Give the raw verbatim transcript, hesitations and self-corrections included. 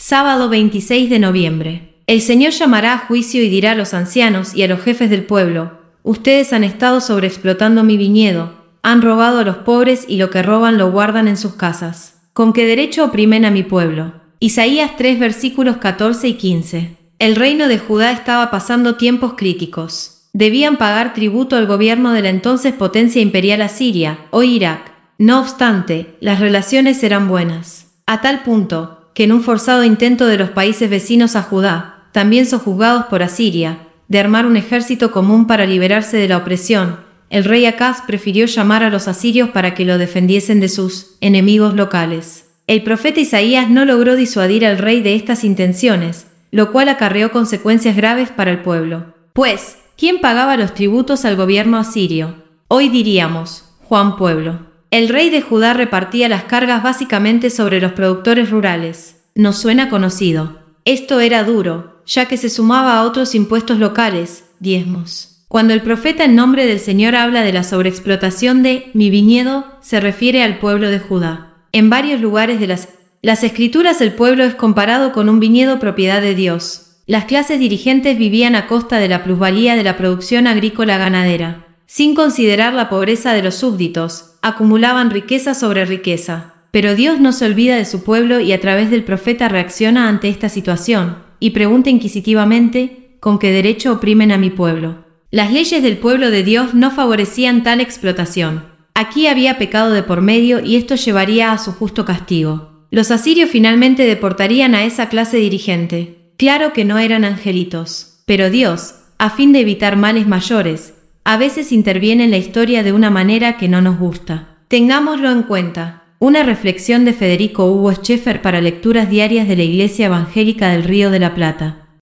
Sábado veintiséis de noviembre. El Señor llamará a juicio y dirá a los ancianos y a los jefes del pueblo: ustedes han estado sobreexplotando mi viñedo, han robado a los pobres y lo que roban lo guardan en sus casas. ¿Con qué derecho oprimen a mi pueblo? Isaías tres versículos catorce y quince. El reino de Judá estaba pasando tiempos críticos. Debían pagar tributo al gobierno de la entonces potencia imperial asiria, o Irak. No obstante, las relaciones eran buenas, a tal punto que en un forzado intento de los países vecinos a Judá, también sojuzgados por Asiria, de armar un ejército común para liberarse de la opresión, el rey Acaz prefirió llamar a los asirios para que lo defendiesen de sus enemigos locales. El profeta Isaías no logró disuadir al rey de estas intenciones, lo cual acarreó consecuencias graves para el pueblo. Pues, ¿quién pagaba los tributos al gobierno asirio? Hoy diríamos, Juan Pueblo. El rey de Judá repartía las cargas básicamente sobre los productores rurales. ¿Nos suena conocido? Esto era duro, ya que se sumaba a otros impuestos locales, diezmos. Cuando el profeta en nombre del Señor habla de la sobreexplotación de mi viñedo, se refiere al pueblo de Judá. En varios lugares de las, las escrituras el pueblo es comparado con un viñedo propiedad de Dios. Las clases dirigentes vivían a costa de la plusvalía de la producción agrícola ganadera. Sin considerar la pobreza de los súbditos, acumulaban riqueza sobre riqueza. Pero Dios no se olvida de su pueblo y a través del profeta reacciona ante esta situación, y pregunta inquisitivamente: ¿con qué derecho oprimen a mi pueblo? Las leyes del pueblo de Dios no favorecían tal explotación. Aquí había pecado de por medio y esto llevaría a su justo castigo. Los asirios finalmente deportarían a esa clase dirigente. Claro que no eran angelitos, pero Dios, a fin de evitar males mayores, a veces interviene en la historia de una manera que no nos gusta. Tengámoslo en cuenta. Una reflexión de Federico Hugo Scheffer para lecturas diarias de la Iglesia Evangélica del Río de la Plata.